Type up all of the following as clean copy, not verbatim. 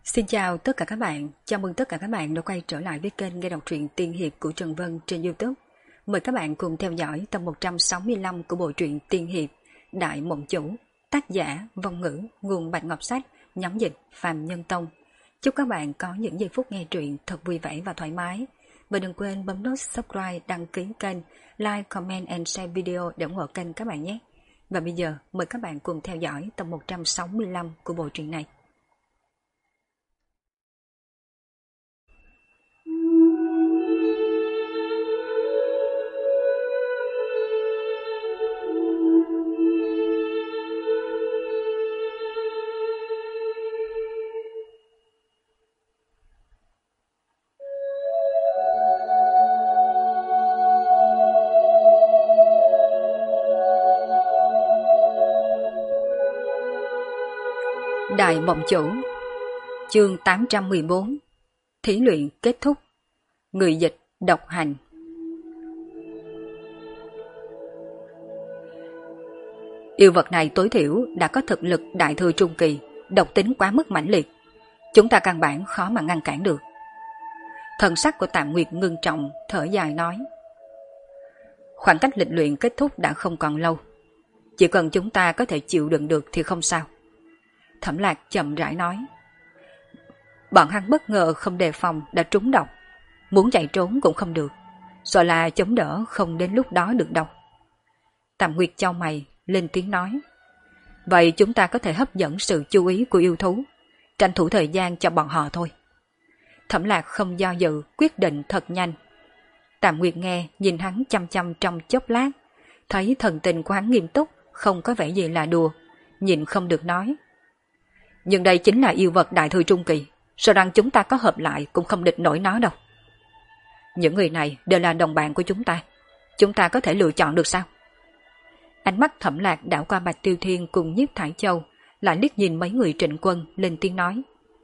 Xin chào tất cả các bạn, chào mừng tất cả các bạn đã quay trở lại với kênh nghe đọc truyện tiên hiệp của Trần Vân trên YouTube. Mời các bạn cùng theo dõi tập 165 của bộ truyện tiên hiệp Đại Mộng Chủ, tác giả Vong Ngữ, nguồn Bạch Ngọc Sách, nhóm dịch Phạm Nhân Tông. Chúc các bạn có những giây phút nghe truyện thật vui vẻ và thoải mái. Và đừng quên bấm nút subscribe, đăng ký kênh, like, comment and share video để ủng hộ kênh các bạn nhé. Và bây giờ mời các bạn cùng theo dõi tập 165 của bộ truyện này. Đại Mộng Chủ, chương 814, thí luyện kết thúc. Người dịch độc hành. Yêu vật này tối thiểu đã có thực lực đại thừa trung kỳ, độc tính quá mức mãnh liệt. Chúng ta căn bản khó mà ngăn cản được. Thần sắc của Tạm Nguyệt ngưng trọng, thở dài nói. Khoảng cách lịch luyện kết thúc đã không còn lâu. Chỉ cần chúng ta có thể chịu đựng được thì không sao. Thẩm Lạc chậm rãi nói. Bọn hắn bất ngờ không đề phòng đã trúng độc. Muốn chạy trốn cũng không được. Sợ là chống đỡ không đến lúc đó được đâu. Tạm Nguyệt chau mày, lên tiếng nói. Vậy chúng ta có thể hấp dẫn sự chú ý của yêu thú, tranh thủ thời gian cho bọn họ thôi. Thẩm Lạc không do dự, quyết định thật nhanh. Tạm Nguyệt nghe, nhìn hắn chăm chăm trong chốc lát. Thấy thần tình của hắn nghiêm túc, không có vẻ gì là đùa. Nhìn không được nói. Nhưng đây chính là yêu vật đại thừa trung kỳ, sợ rằng chúng ta có hợp lại cũng không địch nổi nó đâu. Những người này đều là đồng bạn của chúng ta có thể lựa chọn được sao? Ánh mắt Thẩm Lạc đảo qua Bạch Tiêu Thiên cùng Nhiếp Thải Châu, lại liếc nhìn mấy người Trịnh Quân, lên tiếng nói.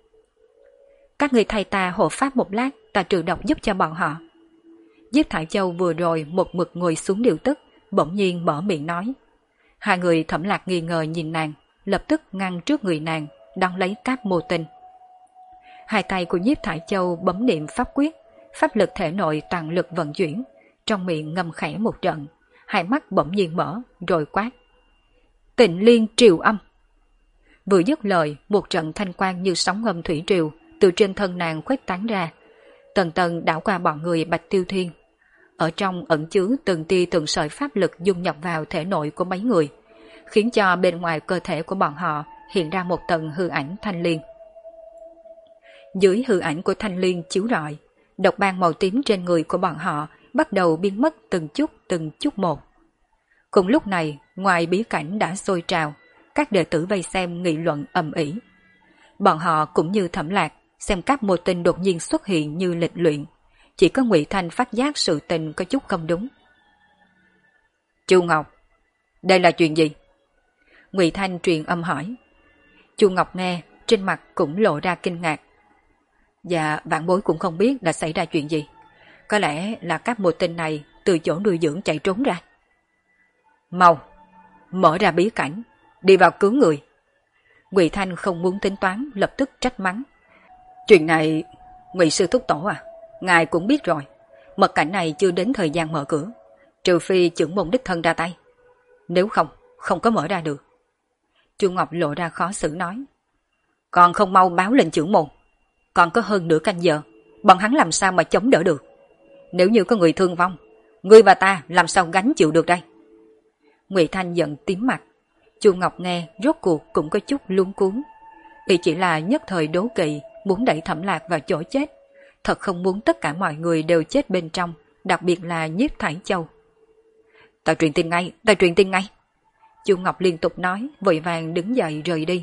Các người thay ta hộ pháp một lát, ta trừ độc giúp cho bọn họ. Nhiếp Thải Châu vừa rồi một mực ngồi xuống điều tức, bỗng nhiên mở miệng nói. Hai người Thẩm Lạc nghi ngờ nhìn nàng, lập tức ngăn trước người nàng, đón lấy cáp mô tinh. Hai tay của Nhiếp Thải Châu bấm niệm pháp quyết, pháp lực thể nội toàn lực vận chuyển, trong miệng ngâm khẽ một trận, hai mắt bỗng nhiên mở, rồi quát. Tịnh liên triều âm. Vừa dứt lời, một trận thanh quang như sóng âm thủy triều từ trên thân nàng khuếch tán ra, tầng tầng đảo qua bọn người Bạch Tiêu Thiên. Ở trong ẩn chứa từng tia từng sợi pháp lực dung nhập vào thể nội của mấy người, khiến cho bên ngoài cơ thể của bọn họ hiện ra một tầng hư ảnh thanh liên. Dưới hư ảnh của thanh liên chiếu rọi, độc ban màu tím trên người của bọn họ bắt đầu biến mất từng chút một. Cùng lúc này, ngoài bí cảnh đã sôi trào, các đệ tử vây xem nghị luận ầm ĩ. Bọn họ cũng như Thẩm Lạc, xem các mô tinh đột nhiên xuất hiện như lịch luyện, chỉ có Ngụy Thanh phát giác sự tình có chút không đúng. Chu Ngọc, đây là chuyện gì? Ngụy Thanh truyền âm hỏi. Chu Ngọc nghe, trên mặt cũng lộ ra kinh ngạc. Dạ, vạn bối cũng không biết đã xảy ra chuyện gì. Có lẽ là các mô tinh này từ chỗ nuôi dưỡng chạy trốn ra. Mau, mở ra bí cảnh, đi vào cứu người. Ngụy Thanh không muốn tính toán, lập tức trách mắng. Chuyện này, Ngụy sư thúc tổ à, ngài cũng biết rồi. Mật cảnh này chưa đến thời gian mở cửa, trừ phi trưởng môn đích thân ra tay. Nếu không, không có mở ra được. Chu Ngọc lộ ra khó xử nói. Còn không mau báo lên trưởng môn. Còn có hơn nửa canh giờ, bọn hắn làm sao mà chống đỡ được. Nếu như có người thương vong, ngươi và ta làm sao gánh chịu được đây? Ngụy Thanh giận tím mặt. Chu Ngọc nghe rốt cuộc cũng có chút luống cuống. Y chỉ là nhất thời đố kỵ, muốn đẩy Thẩm Lạc vào chỗ chết. Thật không muốn tất cả mọi người đều chết bên trong, đặc biệt là Nhiếp Thải Châu. Ta truyền tin ngay. Chu Ngọc liên tục nói, vội vàng đứng dậy rời đi.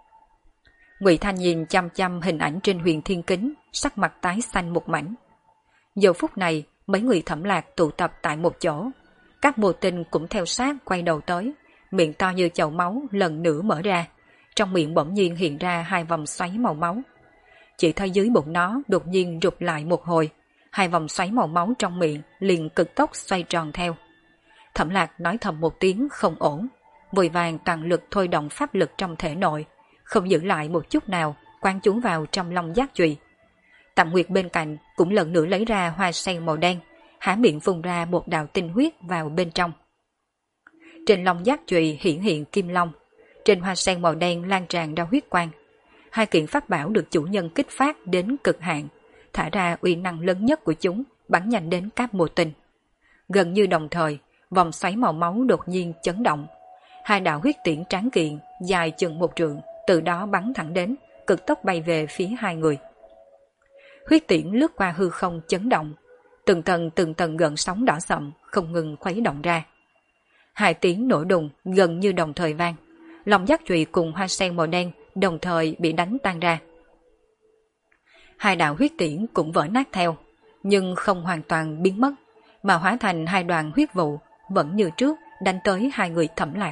Ngụy Thanh nhìn chăm chăm hình ảnh trên huyền thiên kính, sắc mặt tái xanh một mảnh. Giờ phút này, mấy người Thẩm Lạc tụ tập tại một chỗ. Các mô tinh cũng theo sát quay đầu tới, miệng to như chậu máu lần nữa mở ra. Trong miệng bỗng nhiên hiện ra hai vòng xoáy màu máu. Chỉ thấy dưới bụng nó đột nhiên rụt lại một hồi, hai vòng xoáy màu máu trong miệng liền cực tốc xoay tròn theo. Thẩm Lạc nói thầm một tiếng không ổn, vội vàng toàn lực thôi động pháp lực trong thể nội, không giữ lại một chút nào, quán chú vào trong long giác chùy. Tạm Nguyệt bên cạnh cũng lần nữa lấy ra hoa sen màu đen, há miệng phun ra một đạo tinh huyết vào bên trong. Trên long giác chùy hiển hiện kim long, trên hoa sen màu đen lan tràn ra huyết quang. Hai kiện pháp bảo được chủ nhân kích phát đến cực hạn, thả ra uy năng lớn nhất của chúng, bắn nhanh đến Cáp Mô Tinh. Gần như đồng thời, vòng xoáy màu máu đột nhiên chấn động. Hai đạo huyết tiễn tráng kiện, dài chừng 1 trượng, từ đó bắn thẳng đến, cực tốc bay về phía hai người. Huyết tiễn lướt qua hư không chấn động, từng tầng gợn sóng đỏ sậm không ngừng khuấy động ra. Hai tiếng nổ đùng gần như đồng thời vang, long giác chùy cùng hoa sen màu đen đồng thời bị đánh tan ra. Hai đạo huyết tiễn cũng vỡ nát theo, nhưng không hoàn toàn biến mất, mà hóa thành hai đoàn huyết vụ vẫn như trước đánh tới hai người Thẩm Lạc.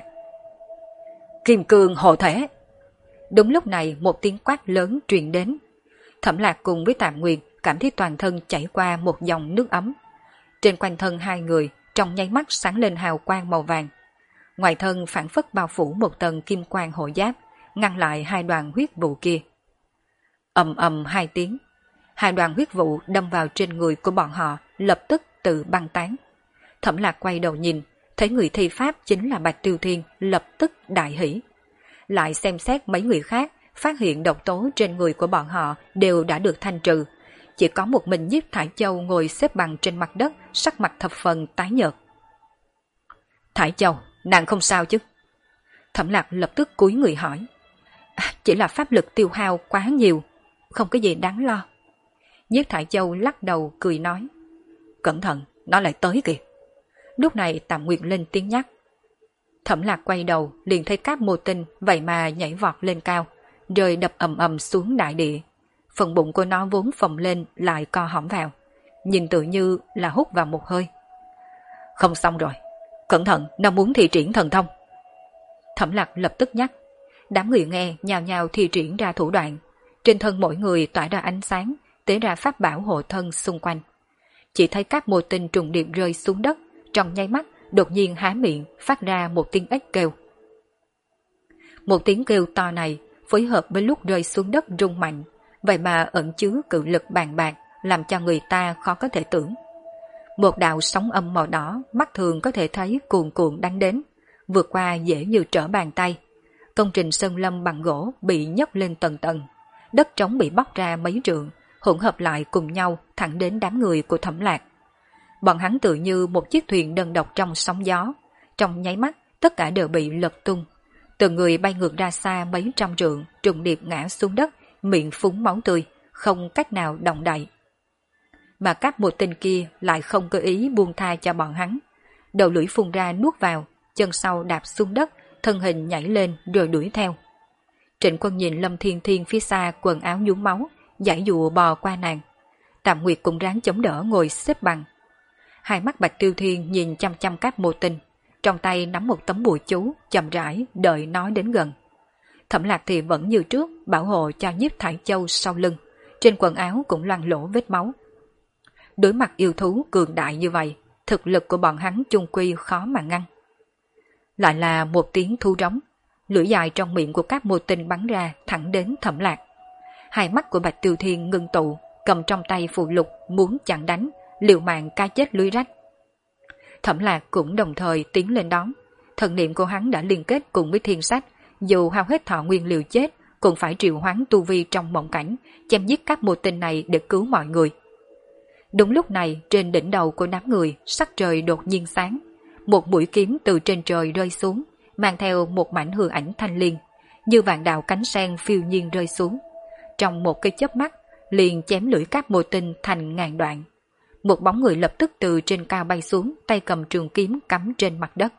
Kim cương hộ thể! Đúng lúc này một tiếng quát lớn truyền đến. Thẩm Lạc cùng với Tạm Nguyệt cảm thấy toàn thân chảy qua một dòng nước ấm. Trên quanh thân hai người trong nháy mắt sáng lên hào quang màu vàng. Ngoài thân phản phất bao phủ một tầng kim quang hộ giáp, ngăn lại hai đoàn huyết vụ kia. Ầm ầm hai tiếng, hai đoàn huyết vụ đâm vào trên người của bọn họ, lập tức tự băng tán. Thẩm Lạc quay đầu nhìn, thấy người thi pháp chính là Bạch Tiêu Thiên, lập tức đại hỉ. Lại xem xét mấy người khác, phát hiện độc tố trên người của bọn họ đều đã được thanh trừ. Chỉ có một mình Nhiếp Thải Châu ngồi xếp bằng trên mặt đất, sắc mặt thập phần tái nhợt. Thải Châu, nàng không sao chứ? Thẩm Lạc lập tức cúi người hỏi. Chỉ là pháp lực tiêu hao quá nhiều, không có gì đáng lo. Nhiếp Thải Châu lắc đầu cười nói. Cẩn thận, nó lại tới kìa. Lúc này Tạm Nguyệt lên tiếng nhắc. Thẩm Lạc quay đầu liền thấy Cáp Mô Tinh vậy mà nhảy vọt lên cao, rồi đập ầm ầm xuống đại địa. Phần bụng của nó vốn phồng lên lại co hõm vào, nhìn tự như là hút vào một hơi. Không xong rồi, cẩn thận, nó muốn thi triển thần thông. Thẩm Lạc lập tức nhắc. Đám người nghe nhào nhào thi triển ra thủ đoạn. Trên thân mỗi người tỏa ra ánh sáng, tế ra pháp bảo hộ thân xung quanh. Chỉ thấy Cáp Mô Tinh trùng điệp rơi xuống đất, trong nháy mắt đột nhiên há miệng phát ra một tiếng ếch kêu. Một tiếng kêu to này phối hợp với lúc rơi xuống đất rung mạnh, vậy mà ẩn chứa cự lực bàn bạc, làm cho người ta khó có thể tưởng. Một đạo sóng âm màu đỏ mắt thường có thể thấy cuồn cuộn đánh đến, vượt qua dễ như trở bàn tay. Công trình sơn lâm bằng gỗ bị nhấc lên tầng tầng, đất trống bị bóc ra mấy trượng, hỗn hợp lại cùng nhau thẳng đến đám người của Thẩm Lạc. Bọn hắn tự như một chiếc thuyền đơn độc trong sóng gió, trong nháy mắt tất cả đều bị lật tung. Từng người bay ngược ra xa mấy trăm trượng, trùng điệp ngã xuống đất, miệng phúng máu tươi, không cách nào động đậy. Mà Cáp Mô Tinh kia lại không có ý buông tha cho bọn hắn. Đầu lưỡi phun ra nuốt vào, chân sau đạp xuống đất, thân hình nhảy lên rồi đuổi theo. Trịnh Quân nhìn Lâm Thiên Thiên phía xa quần áo nhuốm máu, giãy dụa bò qua nàng. Tạm Nguyệt cũng ráng chống đỡ ngồi xếp bằng. Hai mắt Bạch Tiêu Thiên nhìn chăm chăm Cáp Mô Tinh, trong tay nắm một tấm bùa chú, chậm rãi đợi nó đến gần. Thẩm Lạc thì vẫn như trước bảo hộ cho Nhiếp Thải Châu sau lưng, trên quần áo cũng loang lỗ vết máu. Đối mặt yêu thú cường đại như vậy, thực lực của bọn hắn chung quy khó mà ngăn. Lại là một tiếng thu rống, lưỡi dài trong miệng của Cáp Mô Tinh bắn ra thẳng đến Thẩm Lạc. Hai mắt của Bạch Tiêu Thiên ngưng tụ, cầm trong tay phù lục muốn chặn đánh, liều mạng cá chết lưới rách. Thẩm Lạc cũng đồng thời tiến lên đón, thần niệm của hắn đã liên kết cùng với thiên sách, dù hao hết thọ nguyên liều chết cũng phải triệu hoán tu vi trong mộng cảnh, chém giết Cáp Mô Tinh này để cứu mọi người. Đúng lúc này trên đỉnh đầu của đám người sắc trời đột nhiên sáng, một mũi kiếm từ trên trời rơi xuống, mang theo một mảnh hư ảnh thanh liên, như vạn đạo cánh sen phiêu nhiên rơi xuống. Trong một cái chớp mắt liền chém lưỡi Cáp Mô Tinh thành ngàn đoạn. Một bóng người lập tức từ trên cao bay xuống, tay cầm trường kiếm cắm trên mặt đất.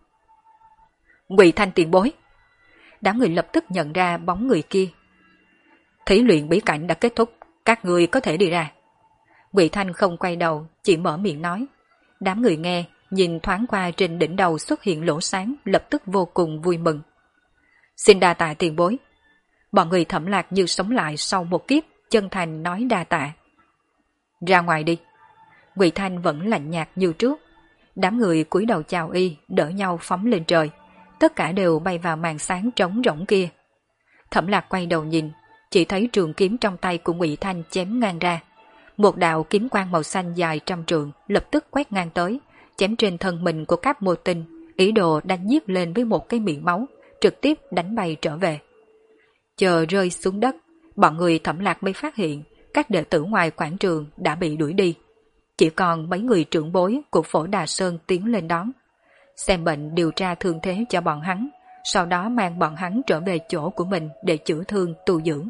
Ngụy Thanh tiền bối! Đám người lập tức nhận ra bóng người kia. Thí luyện bí cảnh đã kết thúc, các người có thể đi ra. Ngụy Thanh không quay đầu, chỉ mở miệng nói. Đám người nghe, nhìn thoáng qua trên đỉnh đầu xuất hiện lỗ sáng, lập tức vô cùng vui mừng. Xin đa tạ tiền bối. Bọn người Thẩm Lạc như sống lại sau một kiếp, chân thành nói đa tạ. Ra ngoài đi. Ngụy Thanh vẫn lạnh nhạt như trước. Đám người cúi đầu chào y, đỡ nhau phóng lên trời. Tất cả đều bay vào màn sáng trống rỗng kia. Thẩm Lạc quay đầu nhìn, chỉ thấy trường kiếm trong tay của Ngụy Thanh chém ngang ra. Một đạo kiếm quang màu xanh dài trăm trượng lập tức quét ngang tới, chém trên thân mình của Cáp Mô Tinh, ý đồ đánh giết lên với một cái miệng máu, trực tiếp đánh bay trở về. Chờ rơi xuống đất, bọn người Thẩm Lạc mới phát hiện các đệ tử ngoài quảng trường đã bị đuổi đi. Chỉ còn mấy người trưởng bối của Phổ Đà Sơn tiến lên đón, xem bệnh điều tra thương thế cho bọn hắn, sau đó mang bọn hắn trở về chỗ của mình để chữa thương tu dưỡng.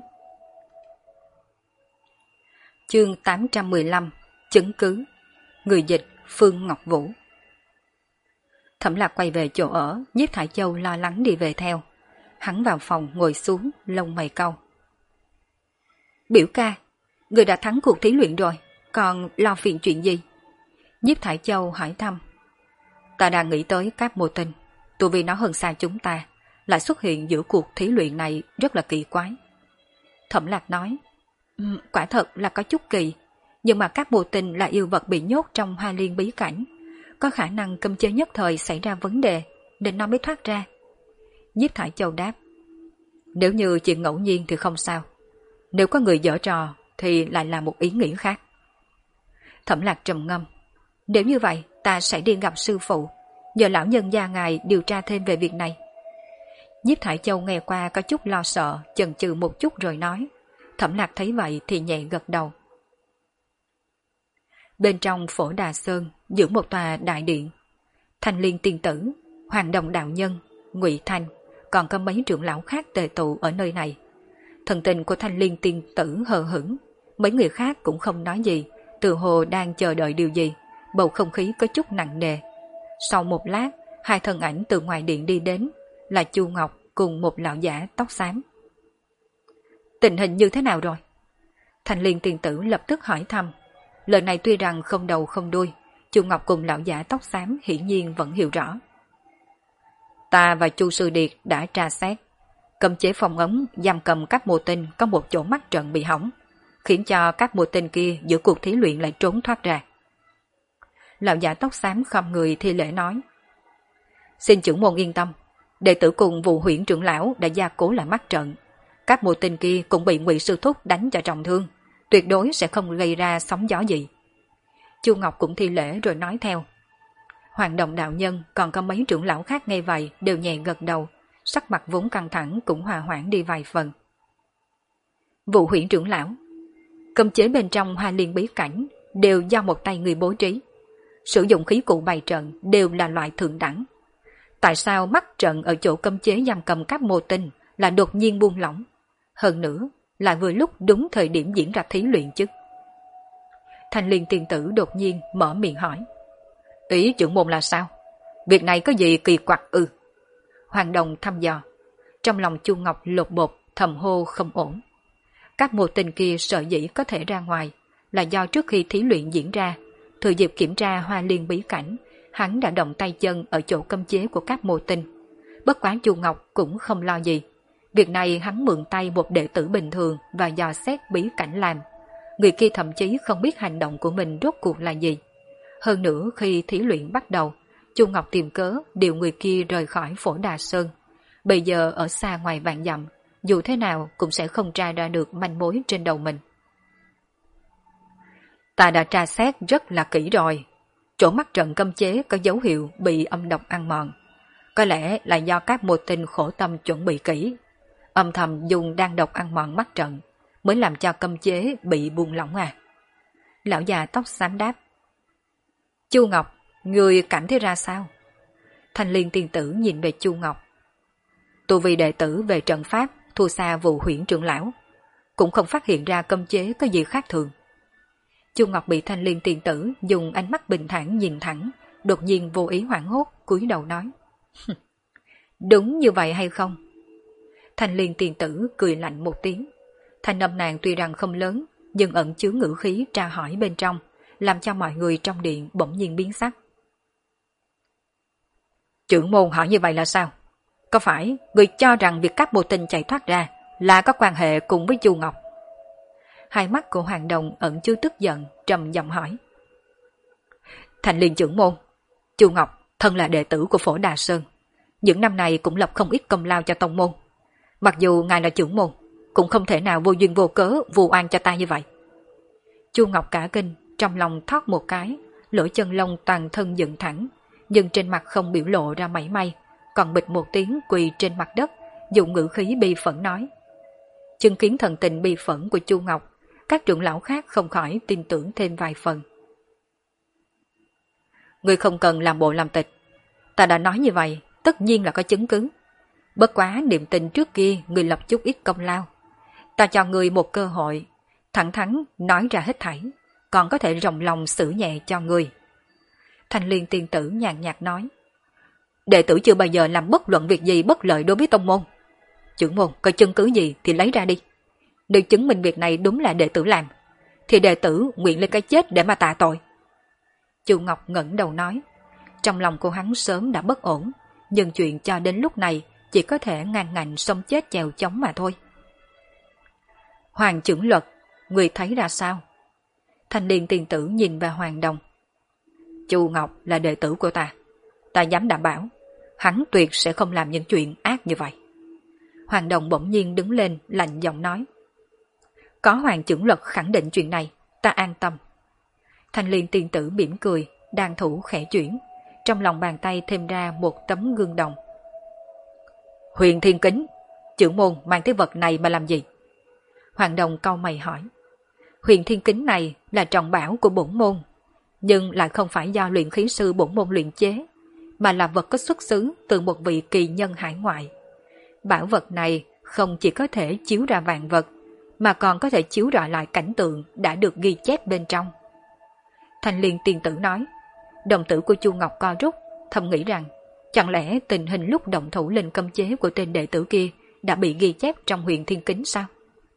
Chương 815 Chứng cứ. Người dịch Phương Ngọc Vũ. Thẩm Lạc quay về chỗ ở, Nhiếp Thải Châu lo lắng đi về theo. Hắn vào phòng ngồi xuống, lông mày cau. Biểu ca, người đã thắng cuộc thí luyện rồi, còn lo phiền chuyện gì? Nhiếp Thải Châu hỏi thăm. Ta đang nghĩ tới Cáp Mô Tinh, tu vi nó hơn xa chúng ta, lại xuất hiện giữa cuộc thí luyện này rất là kỳ quái. Thẩm Lạc nói, quả thật là có chút kỳ, nhưng mà Cáp Mô Tinh là yêu vật bị nhốt trong Hoa Liên bí cảnh, có khả năng cấm chế nhất thời xảy ra vấn đề, nên nó mới thoát ra. Nhiếp Thải Châu đáp, nếu như chuyện ngẫu nhiên thì không sao, nếu có người giở trò thì lại là một ý nghĩ khác. Thẩm Lạc trầm ngâm, nếu như vậy ta sẽ đi gặp sư phụ, nhờ lão nhân gia ngài điều tra thêm về việc này. Nhiếp Thải Châu nghe qua có chút lo sợ, chần chừ một chút rồi nói. Thẩm Lạc thấy vậy thì nhẹ gật đầu. Bên trong Phổ Đà Sơn, giữa một tòa đại điện, Thanh Liên tiên tử, Hoàng Đồng đạo nhân, Ngụy Thanh, còn có mấy trưởng lão khác tề tụ ở nơi này. Thần tình của Thanh Liên tiên tử hờ hững, mấy người khác cũng không nói gì, tự hồ đang chờ đợi điều gì, bầu không khí có chút nặng nề. Sau một lát, hai thân ảnh từ ngoài điện đi đến, là Chu Ngọc cùng một lão giả tóc xám. Tình hình như thế nào rồi? Thanh Liên tiên tử lập tức hỏi thăm. Lời này tuy rằng không đầu không đuôi, Chu Ngọc cùng lão giả tóc xám hiển nhiên vẫn hiểu rõ. Ta và Chu Sư Điệt đã tra xét, cấm chế phòng ấn giam cầm các mô tinh có một chỗ mắt trận bị hỏng, khiến cho các mô tinh kia giữa cuộc thí luyện lại trốn thoát ra. Lão giả tóc xám khom người thi lễ nói. Xin trưởng môn yên tâm, đệ tử cùng vụ huyện trưởng lão đã gia cố lại mắt trận. Các mô tinh kia cũng bị Ngụy sư thúc đánh cho trọng thương, tuyệt đối sẽ không gây ra sóng gió gì. Chu Ngọc cũng thi lễ rồi nói theo. Hoàng Đồng đạo nhân còn có mấy trưởng lão khác nghe vậy đều nhẹ gật đầu, sắc mặt vốn căng thẳng cũng hòa hoãn đi vài phần. Vụ huyện trưởng lão, cấm chế bên trong Hoa Liên bí cảnh đều do một tay người bố trí, sử dụng khí cụ bày trận đều là loại thượng đẳng. Tại sao mắt trận ở chỗ cấm chế giam cầm các mô tinh là đột nhiên buông lỏng? Hơn nữa, là vừa lúc đúng thời điểm diễn ra thí luyện chứ. Thanh Liên tiên tử đột nhiên mở miệng hỏi. Ý trưởng môn là sao? Việc này có gì kỳ quặc ư? Hoàng Đồng thăm dò. Trong lòng Chu Ngọc lột bột thầm hô không ổn. Các mô tinh kia sợ dĩ có thể ra ngoài là do trước khi thí luyện diễn ra, thừa dịp kiểm tra Hoa Liên bí cảnh, hắn đã động tay chân ở chỗ cấm chế của các mô tinh. Bất quá Chu Ngọc cũng không lo gì. Việc này hắn mượn tay một đệ tử bình thường và dò xét bí cảnh làm. Người kia thậm chí không biết hành động của mình rốt cuộc là gì. Hơn nữa khi thí luyện bắt đầu, Chu Ngọc tìm cớ điều người kia rời khỏi Phổ Đà Sơn. Bây giờ ở xa ngoài vạn dặm, dù thế nào cũng sẽ không tra ra được manh mối trên đầu mình. Ta đã tra xét rất là kỹ rồi. Chỗ mắt trận cấm chế có dấu hiệu bị âm độc ăn mòn. Có lẽ là do các mô tinh khổ tâm chuẩn bị kỹ, âm thầm dùng đan độc ăn mòn mắt trận, mới làm cho cấm chế bị buông lỏng à. Lão già tóc xám đáp. Chu Ngọc, người cảm thấy ra sao? Thanh Liên tiên tử nhìn về Chu Ngọc. Tu vi đệ tử về trận pháp thua xa vụ huyễn trưởng lão, cũng không phát hiện ra cấm chế có gì khác thường. Chu Ngọc bị Thanh Liên tiên tử dùng ánh mắt bình thản nhìn thẳng, đột nhiên vô ý hoảng hốt, cúi đầu nói. Đúng như vậy hay không? Thanh Liên tiên tử cười lạnh một tiếng. Thanh âm nàng tuy rằng không lớn, nhưng ẩn chứa ngữ khí tra hỏi bên trong, làm cho mọi người trong điện bỗng nhiên biến sắc. Trưởng môn hỏi như vậy là sao? Có phải người cho rằng việc các mô tinh chạy thoát ra là có quan hệ cùng với Chu Ngọc? Hai mắt của Hoàng Đồng ẩn chứa tức giận, trầm giọng hỏi. Thanh Liên trưởng môn, Chu Ngọc thân là đệ tử của Phổ Đà Sơn, những năm này cũng lập không ít công lao cho tông môn. Mặc dù ngài là trưởng môn, cũng không thể nào vô duyên vô cớ vu oan cho ta như vậy. Chu Ngọc cả kinh, trong lòng thoát một cái, lỗ chân lông toàn thân dựng thẳng, nhưng trên mặt không biểu lộ ra mảy may, còn bịch một tiếng quỳ trên mặt đất, dùng ngữ khí bi phẫn nói. Chứng kiến thần tình bi phẫn của Chu Ngọc, các trưởng lão khác không khỏi tin tưởng thêm vài phần. Ngươi không cần làm bộ làm tịch, ta đã nói như vậy, tất nhiên là có chứng cứ. Bất quá niềm tin trước kia ngươi lập chút ít công lao. Ta cho ngươi một cơ hội, thẳng thắn nói ra hết thảy, còn có thể rộng lòng xử nhẹ cho ngươi. Thanh Liên tiên tử nhàn nhạt nói. Đệ tử chưa bao giờ làm bất luận việc gì bất lợi đối với tông môn. Trưởng môn có chứng cứ gì thì lấy ra đi. Nếu chứng minh việc này đúng là đệ tử làm, thì đệ tử nguyện lên cái chết để mà tạ tội. Chu Ngọc ngẩng đầu nói. Trong lòng cô hắn sớm đã bất ổn, nhưng chuyện cho đến lúc này chỉ có thể ngàn ngạnh sống chết chèo chống mà thôi. Hoàng trưởng luật, người thấy ra sao? Thanh Liên tiên tử nhìn vào Hoàng Đồng. Chu Ngọc là đệ tử của ta dám đảm bảo, hắn tuyệt sẽ không làm những chuyện ác như vậy. Hoàng Đồng bỗng nhiên đứng lên lạnh giọng nói. Có Hoàng trưởng luật khẳng định chuyện này, ta an tâm. Thanh Liên tiên tử mỉm cười, đan thủ khẽ chuyển, trong lòng bàn tay thêm ra một tấm gương đồng. Huyền Thiên Kính, trưởng môn mang cái vật này mà làm gì? Hoàng Đồng cau mày hỏi. Huyền Thiên Kính này là trọng bảo của bổn môn, nhưng lại không phải do luyện khí sư bổn môn luyện chế, mà là vật có xuất xứ từ một vị kỳ nhân hải ngoại. Bảo vật này không chỉ có thể chiếu ra vạn vật, mà còn có thể chiếu rọi lại cảnh tượng đã được ghi chép bên trong. Thanh Liên tiên tử nói. Đồng tử của Chu Ngọc co rút, thầm nghĩ rằng chẳng lẽ tình hình lúc động thủ lên cấm chế của tên đệ tử kia đã bị ghi chép trong Huyền Thiên Kính sao?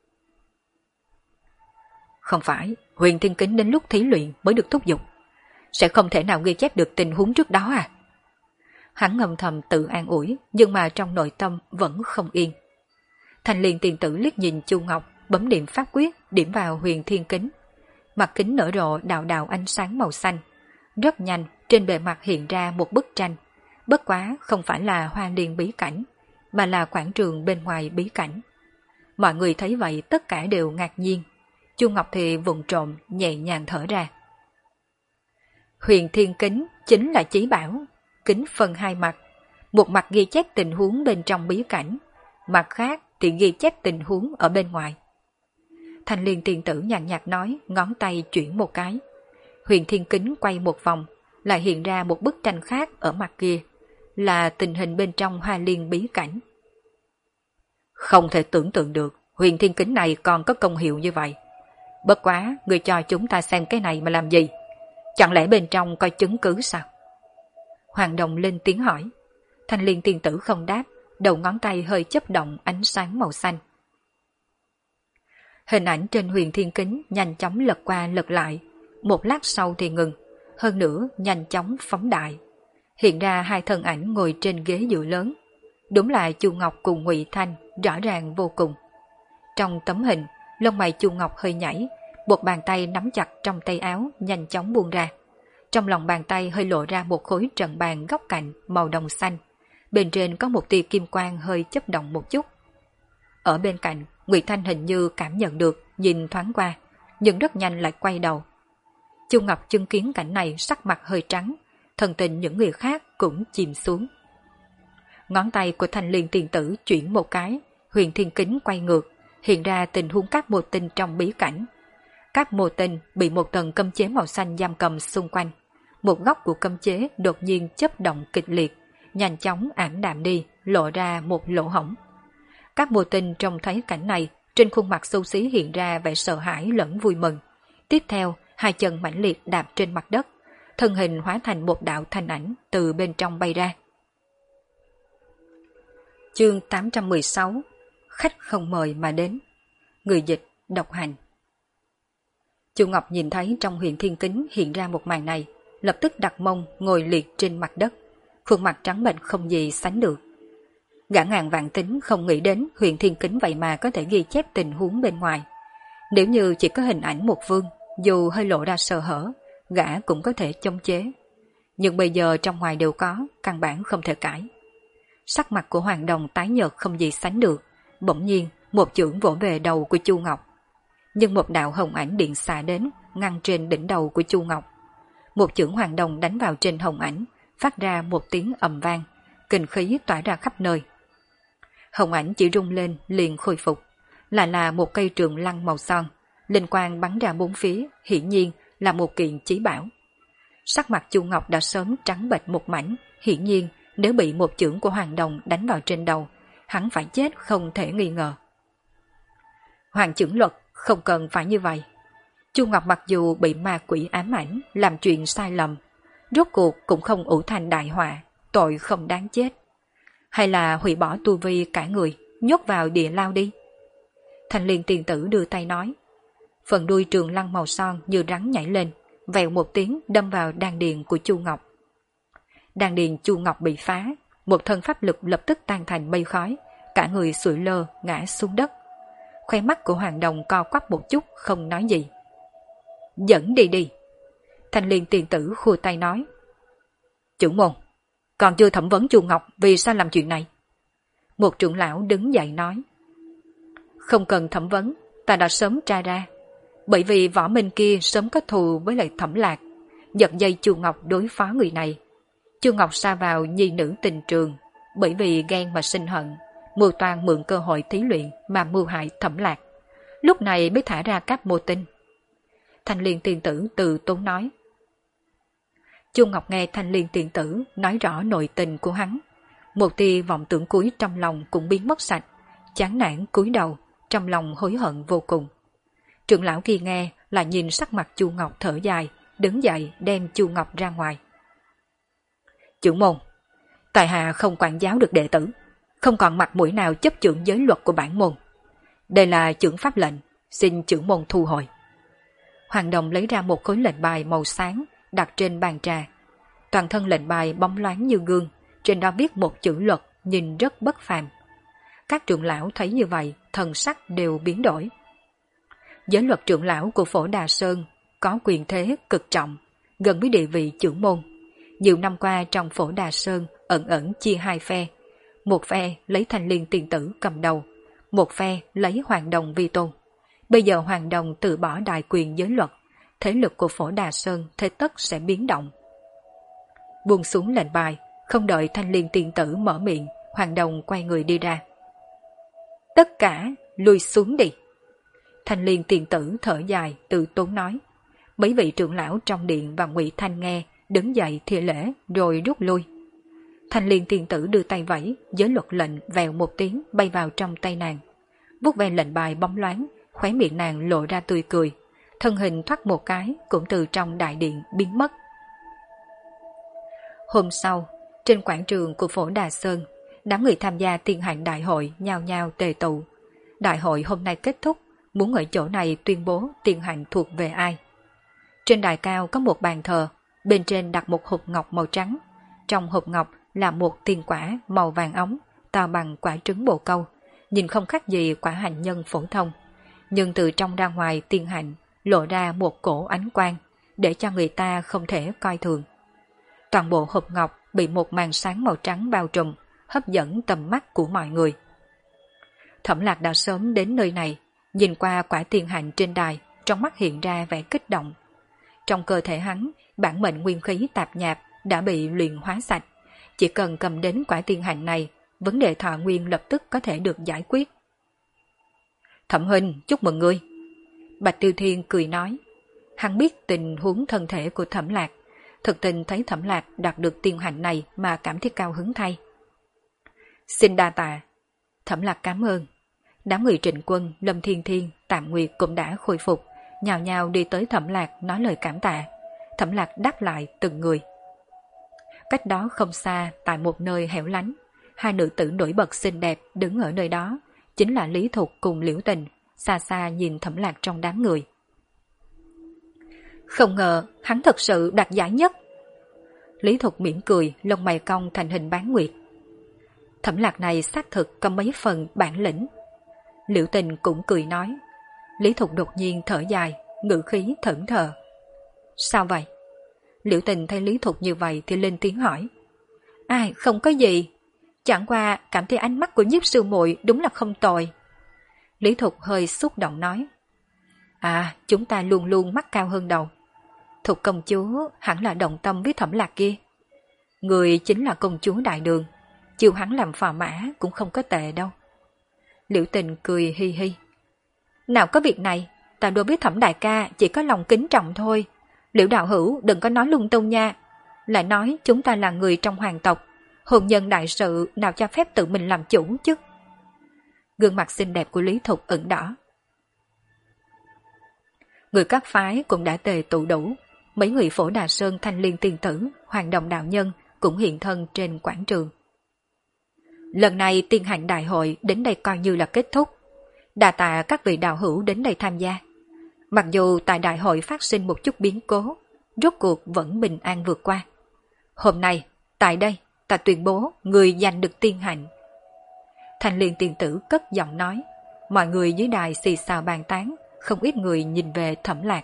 Không phải, Huyền Thiên Kính đến lúc thí luyện mới được thúc giục, sẽ không thể nào ghi chép được tình huống trước đó à? Hắn ngầm thầm tự an ủi, nhưng mà trong nội tâm vẫn không yên. Thanh Liên tiên tử liếc nhìn Chu Ngọc, bấm điểm pháp quyết, điểm vào Huyền Thiên Kính. Mặt kính nở rộ đạo đạo ánh sáng màu xanh. Rất nhanh, trên bề mặt hiện ra một bức tranh. Bất quá không phải là hoa liên bí cảnh, mà là quảng trường bên ngoài bí cảnh. Mọi người thấy vậy tất cả đều ngạc nhiên. Chu Ngọc thì vụng trộm nhẹ nhàng thở ra. Huyền Thiên Kính chính là chí bảo. Kính phân hai mặt. Một mặt ghi chép tình huống bên trong bí cảnh, mặt khác thì ghi chép tình huống ở bên ngoài. Thanh Liên tiên tử nhàn nhạt nói, ngón tay chuyển một cái. Huyền Thiên Kính quay một vòng, lại hiện ra một bức tranh khác ở mặt kia, là tình hình bên trong hoa liên bí cảnh. Không thể tưởng tượng được, Huyền Thiên Kính này còn có công hiệu như vậy. Bất quá, người cho chúng ta xem cái này mà làm gì? Chẳng lẽ bên trong có chứng cứ sao? Hoàng Đồng lên tiếng hỏi. Thanh Liên tiên tử không đáp, đầu ngón tay hơi chớp động ánh sáng màu xanh. Hình ảnh trên Huyền Thiên Kính nhanh chóng lật qua lật lại, một lát sau thì ngừng, hơn nữa nhanh chóng phóng đại. Hiện ra hai thân ảnh ngồi trên ghế dựa lớn. Đúng là Chu Ngọc cùng Ngụy Thanh, rõ ràng vô cùng. Trong tấm hình, lông mày Chu Ngọc hơi nhảy, một bàn tay nắm chặt trong tay áo nhanh chóng buông ra. Trong lòng bàn tay hơi lộ ra một khối trận bàn góc cạnh màu đồng xanh. Bên trên có một tia kim quang hơi chớp động một chút. Ở bên cạnh, Ngụy Thanh hình như cảm nhận được, nhìn thoáng qua, nhưng rất nhanh lại quay đầu. Chu Ngọc chứng kiến cảnh này sắc mặt hơi trắng, thần tình những người khác cũng chìm xuống. Ngón tay của Thanh Liên tiền tử chuyển một cái, Huyền Thiên Kính quay ngược, hiện ra tình huống các mô tinh trong bí cảnh. Các mô tinh bị một tầng cấm chế màu xanh giam cầm xung quanh. Một góc của cấm chế đột nhiên chớp động kịch liệt, nhanh chóng ảm đạm đi, lộ ra một lỗ hổng. Các mô tinh trông thấy cảnh này, trên khuôn mặt xấu xí hiện ra vẻ sợ hãi lẫn vui mừng. Tiếp theo, hai chân mãnh liệt đạp trên mặt đất, thân hình hóa thành một đạo thanh ảnh từ bên trong bay ra. Chương 816. Khách không mời mà đến. Người dịch, độc hành. Chu Ngọc nhìn thấy trong Huyền Thiên Kính hiện ra một màn này, lập tức đặt mông ngồi liệt trên mặt đất, khuôn mặt trắng bệch không gì sánh được. Gã ngàn vạn tính không nghĩ đến Huyền Thiên Kính vậy mà có thể ghi chép tình huống bên ngoài. Nếu như chỉ có hình ảnh một vương, dù hơi lộ ra sơ hở, gã cũng có thể chống chế. Nhưng bây giờ trong ngoài đều có, căn bản không thể cãi. Sắc mặt của Hoàng Đồng tái nhợt không gì sánh được, bỗng nhiên một chưởng vỗ về đầu của Chu Ngọc. Nhưng một đạo hồng ảnh điện xạ đến, ngăn trên đỉnh đầu của Chu Ngọc. Một chưởng hoàng đồng đánh vào trên hồng ảnh, phát ra một tiếng ầm vang, kinh khí tỏa ra khắp nơi. Hồng ảnh chỉ rung lên liền khôi phục, lại là một cây trường lăng màu son, linh quang bắn ra bốn phía, hiển nhiên là một kiện chí bảo. Sắc mặt Chu Ngọc đã sớm trắng bệch một mảnh, hiển nhiên nếu bị một chưởng của hoàng đồng đánh vào trên đầu, hắn phải chết không thể nghi ngờ. Hoàng chưởng luật không cần phải như vậy. Chu Ngọc mặc dù bị ma quỷ ám ảnh, làm chuyện sai lầm, rốt cuộc cũng không ủ thành đại họa, tội không đáng chết. Hay là hủy bỏ tu vi cả người, nhốt vào địa lao đi. Thanh Liên tiền tử đưa tay nói. Phần đuôi trường lăng màu son như rắn nhảy lên, vèo một tiếng đâm vào đan điền của Chu Ngọc. Đan điền Chu Ngọc bị phá, một thân pháp lực lập tức tan thành mây khói, cả người sụi lơ ngã xuống đất. Khóe mắt của Hoàng Đồng co quắp một chút không nói gì. Dẫn đi đi. Thanh Liên tiền tử khua tay nói. Trưởng môn, còn chưa thẩm vấn Chu Ngọc vì sao làm chuyện này. Một trưởng lão đứng dậy nói. Không cần thẩm vấn, ta đã sớm tra ra. Bởi vì võ minh kia sớm có thù với lại Thẩm Lạc, giật dây Chu Ngọc đối phó người này. Chu Ngọc sa vào nhi nữ tình trường, bởi vì ghen mà sinh hận, mưu toan mượn cơ hội thí luyện mà mưu hại Thẩm Lạc. Lúc này mới thả ra các mô tinh. Thanh Liên tiền tử từ tốn nói. Chu Ngọc nghe Thanh Liên tiền tử nói rõ nội tình của hắn, một tia vọng tưởng cuối trong lòng cũng biến mất sạch, chán nản cúi đầu, trong lòng hối hận vô cùng. Trưởng lão kia nghe là nhìn sắc mặt Chu Ngọc thở dài, đứng dậy đem Chu Ngọc ra ngoài. Trưởng môn, tại hạ không quản giáo được đệ tử, không còn mặt mũi nào chấp chưởng giới luật của bản môn. Đây là chưởng pháp lệnh, xin trưởng môn thu hồi. Hoàng Đồng lấy ra một khối lệnh bài màu sáng đặt trên bàn trà. Toàn thân lệnh bài bóng loáng như gương, trên đó viết một chữ luật nhìn rất bất phàm. Các trưởng lão thấy như vậy, thần sắc đều biến đổi. Giới luật trưởng lão của Phổ Đà Sơn có quyền thế cực trọng, gần với địa vị trưởng môn. Nhiều năm qua trong Phổ Đà Sơn ẩn ẩn chia hai phe. Một phe lấy Thanh Liên tiền tử cầm đầu, một phe lấy Hoàng Đồng vi tôn. Bây giờ Hoàng Đồng từ bỏ đại quyền giới luật, thế lực của Phổ Đà Sơn thế tất sẽ biến động. Buông xuống lệnh bài, không đợi Thanh Liên tiền tử mở miệng, Hoàng Đồng quay người đi ra. Tất cả lui xuống đi. Thanh Liên tiền tử thở dài tự tốn nói. Mấy vị trưởng lão trong điện và Ngụy Thanh nghe, đứng dậy thi lễ rồi rút lui. Thanh Liên tiền tử đưa tay vẫy, giới luật lệnh vèo một tiếng bay vào trong tay nàng. Vuốt ve lệnh bài bóng loáng, khóe miệng nàng lộ ra tươi cười, thân hình thoát một cái cũng từ trong đại điện biến mất. Hôm sau, trên quảng trường của Phổ Đà Sơn, đám người tham gia tiên hành đại hội nhao nhao tề tụ. Đại hội hôm nay kết thúc, muốn ở chỗ này tuyên bố tiên hành thuộc về ai. Trên đài cao có một bàn thờ, bên trên đặt một hộp ngọc màu trắng. Trong hộp ngọc là một tiền quả màu vàng óng, to bằng quả trứng bồ câu, nhìn không khác gì quả hạnh nhân phổ thông. Nhưng từ trong ra ngoài tiên hạnh lộ ra một cổ ánh quang, để cho người ta không thể coi thường. Toàn bộ hộp ngọc bị một màn sáng màu trắng bao trùm, hấp dẫn tầm mắt của mọi người. Thẩm Lạc đã sớm đến nơi này, nhìn qua quả tiên hạnh trên đài, trong mắt hiện ra vẻ kích động. Trong cơ thể hắn, bản mệnh nguyên khí tạp nhạp đã bị luyện hóa sạch, chỉ cần cầm đến quả tiên hạnh này, vấn đề thọ nguyên lập tức có thể được giải quyết. Thẩm huynh, chúc mừng ngươi. Bạch Tiêu Thiên cười nói. Hắn biết tình huống thân thể của Thẩm Lạc, thực tình thấy Thẩm Lạc đạt được tiên hạnh này mà cảm thấy cao hứng thay. Xin đa tạ. Thẩm Lạc cảm ơn. Đám người Trịnh Quân, Lâm Thiên Thiên, Tạm Nguyệt cũng đã khôi phục, nhào nhào đi tới Thẩm Lạc nói lời cảm tạ. Thẩm Lạc đáp lại từng người. Cách đó không xa, tại một nơi hẻo lánh, hai nữ tử nổi bật xinh đẹp đứng ở nơi đó, chính là Lý Thục cùng Liễu Tình, xa xa nhìn Thẩm Lạc trong đám người. Không ngờ hắn thật sự đạt giải nhất. Lý Thục mỉm cười, lông mày cong thành hình bán nguyệt. Thẩm Lạc này xác thực có mấy phần bản lĩnh. Liễu Tình cũng cười nói. Lý Thục đột nhiên thở dài, ngữ khí thẫn thờ. Sao vậy? Liễu Tình thấy Lý Thục như vậy thì lên tiếng hỏi. Ai, không có gì. Chẳng qua cảm thấy ánh mắt của nhiếp sư muội đúng là không tồi. Lý Thục hơi xúc động nói. À, chúng ta luôn luôn mắt cao hơn đầu. Thục công chúa hẳn là đồng tâm với Thẩm Lạc kia. Người chính là công chúa đại đường, chiêu hắn làm phò mã cũng không có tệ đâu. Liễu Tình cười hi hi. Nào có việc này, ta đối với Thẩm đại ca chỉ có lòng kính trọng thôi. Liễu đạo hữu đừng có nói lung tung nha. Lại nói chúng ta là người trong hoàng tộc, hôn nhân đại sự nào cho phép tự mình làm chủ chứ. Gương mặt xinh đẹp của Lý Thục ửng đỏ. Người các phái cũng đã tề tụ đủ. Mấy người Phổ Đà Sơn Thanh Liên tiên tử, Hoàng Đồng đạo nhân cũng hiện thân trên quảng trường. Lần này tiên hành đại hội đến đây coi như là kết thúc. Đa tạ các vị đạo hữu đến đây tham gia. Mặc dù tại đại hội phát sinh một chút biến cố, rốt cuộc vẫn bình an vượt qua. Hôm nay, tại đây, ta tuyên bố người giành được tiên hạnh. Thanh Liên tiên tử cất giọng nói. Mọi người dưới đài xì xào bàn tán, không ít người nhìn về Thẩm Lạc.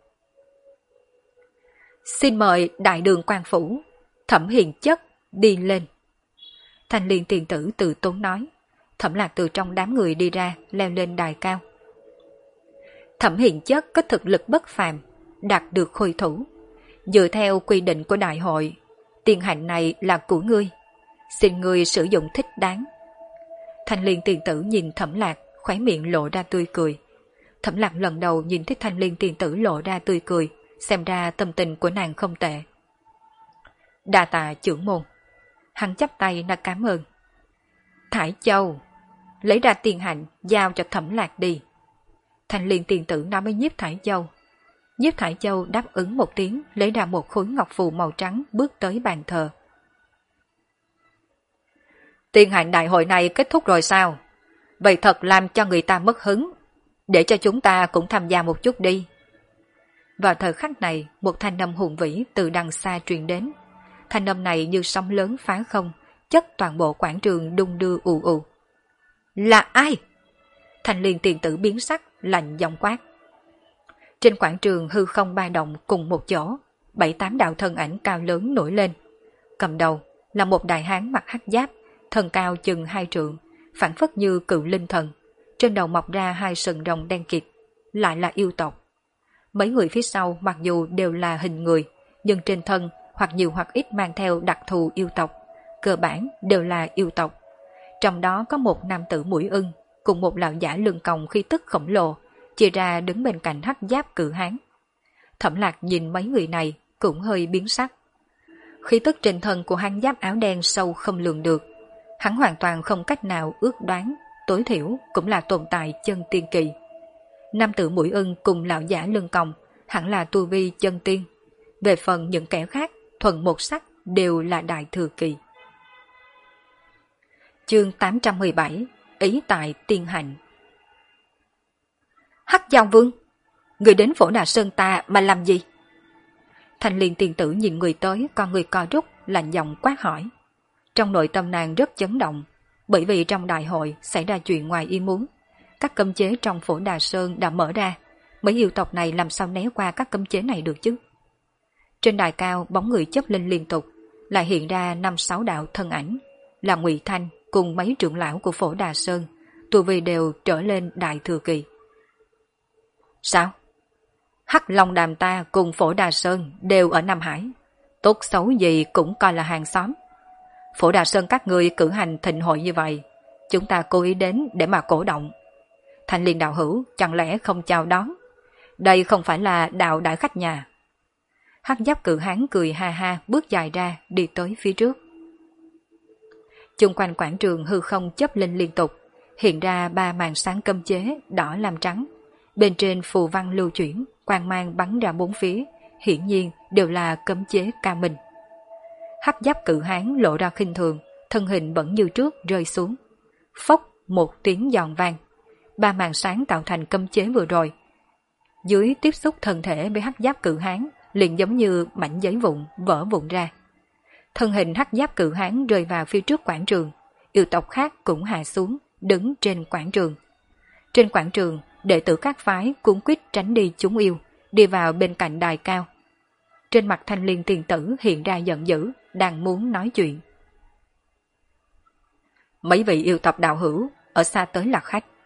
Xin mời đại đường quan phủ, Thẩm Hiền Chất đi lên. Thanh Liên tiên tử từ tốn nói. Thẩm Lạc từ trong đám người đi ra, leo lên đài cao. Thẩm Hiền Chất có thực lực bất phàm, đạt được khôi thủ. Dựa theo quy định của đại hội, tiên hạnh này là của ngươi, xin ngươi sử dụng thích đáng. Thanh Liên tiên tử nhìn Thẩm Lạc, khóe miệng lộ ra tươi cười. Thẩm Lạc lần đầu nhìn thấy Thanh Liên tiên tử lộ ra tươi cười, xem ra tâm tình của nàng không tệ. Đa tạ trưởng môn. Hắn chắp tay nói cảm ơn. Thải Châu, lấy ra tiền hạnh giao cho Thẩm Lạc đi. Thanh Liên tiên tử nói với Nhiếp Thải Châu. Nhiếp Thải Châu đáp ứng một tiếng, lấy ra một khối ngọc phù màu trắng bước tới bàn thờ. Tiên hạnh đại hội này kết thúc rồi sao? Vậy thật làm cho người ta mất hứng. Để cho chúng ta cũng tham gia một chút đi. Vào thời khắc này, một thanh âm hùng vĩ từ đằng xa truyền đến. Thanh âm này như sóng lớn phá không, chất toàn bộ quảng trường đung đưa ù ù. Là ai? Thanh Liên tiền tử biến sắc, lạnh giọng quát. Trên quảng trường hư không ba động cùng một chỗ, 7-8 đạo thân ảnh cao lớn nổi lên. Cầm đầu là một đại hán mặc hắc giáp, thân cao chừng 2 trượng, phảng phất như cựu linh thần. Trên đầu mọc ra 2 sừng rồng đen kịt, lại là yêu tộc. Mấy người phía sau mặc dù đều là hình người, nhưng trên thân hoặc nhiều hoặc ít mang theo đặc thù yêu tộc, cơ bản đều là yêu tộc. Trong đó có một nam tử mũi ưng, cùng một lão giả lưng còng khí tức khổng lồ, chia ra đứng bên cạnh hắc giáp cự hán. Thẩm Lạc nhìn mấy người này cũng hơi biến sắc. Khí tức trên thân của hán giáp áo đen sâu không lường được, hắn hoàn toàn không cách nào ước đoán, tối thiểu cũng là tồn tại chân tiên kỳ. Nam tử mũi ưng cùng lão giả lưng còng hẳn là tu vi chân tiên. Về phần những kẻ khác, thuần một sắc đều là đại thừa kỳ. Chương 817, ý tại tiên hạnh. Hắc Giao Vương, người đến Phổ Đà Sơn ta mà làm gì? Thanh Liên tiên tử nhìn người tới, con người co rút, lạnh giọng quát hỏi. Trong nội tâm nàng rất chấn động, bởi vì trong đại hội xảy ra chuyện ngoài ý muốn. Các cấm chế trong Phổ Đà Sơn đã mở ra, mấy yêu tộc này làm sao né qua các cấm chế này được chứ? Trên đài cao bóng người chớp lên liên tục, lại hiện ra 5-6 đạo thân ảnh, là Ngụy Thanh cùng mấy trưởng lão của Phổ Đà Sơn, tu vi đều trở lên đại thừa kỳ. Sao? Hắc Long Đàm ta cùng Phổ Đà Sơn đều ở Nam Hải, tốt xấu gì cũng coi là hàng xóm. Phổ Đà Sơn các ngươi cử hành thịnh hội như vậy, chúng ta cố ý đến để mà cổ động. Thanh Liên đạo hữu chẳng lẽ không chào đón? Đây không phải là đạo đại khách nhà. Hắc giáp cự hán cười ha ha bước dài ra đi tới phía trước. Chung quanh quảng trường hư không chớp lên liên tục, hiện ra 3 màn sáng cấm chế đỏ lam trắng. Bên trên phù văn lưu chuyển, quang mang bắn ra 4 phía, hiển nhiên đều là cấm chế cao minh. Hắc giáp cự hán lộ ra khinh thường, thân hình vẫn như trước rơi xuống. Phốc một tiếng giòn vang. 3 màn sáng tạo thành cấm chế vừa rồi, dưới tiếp xúc thân thể với hắc giáp cự hán liền giống như mảnh giấy vụn vỡ vụn ra. Thân hình hắc giáp cự hán rơi vào phía trước quảng trường, yêu tộc khác cũng hạ xuống, đứng trên quảng trường. Trên quảng trường, đệ tử các phái cuống quýt tránh đi chúng yêu, đi vào bên cạnh đài cao. Trên mặt Thanh Liên tiền tử hiện ra giận dữ, đang muốn nói chuyện. Mấy vị yêu tộc đạo hữu, ở xa tới là khách.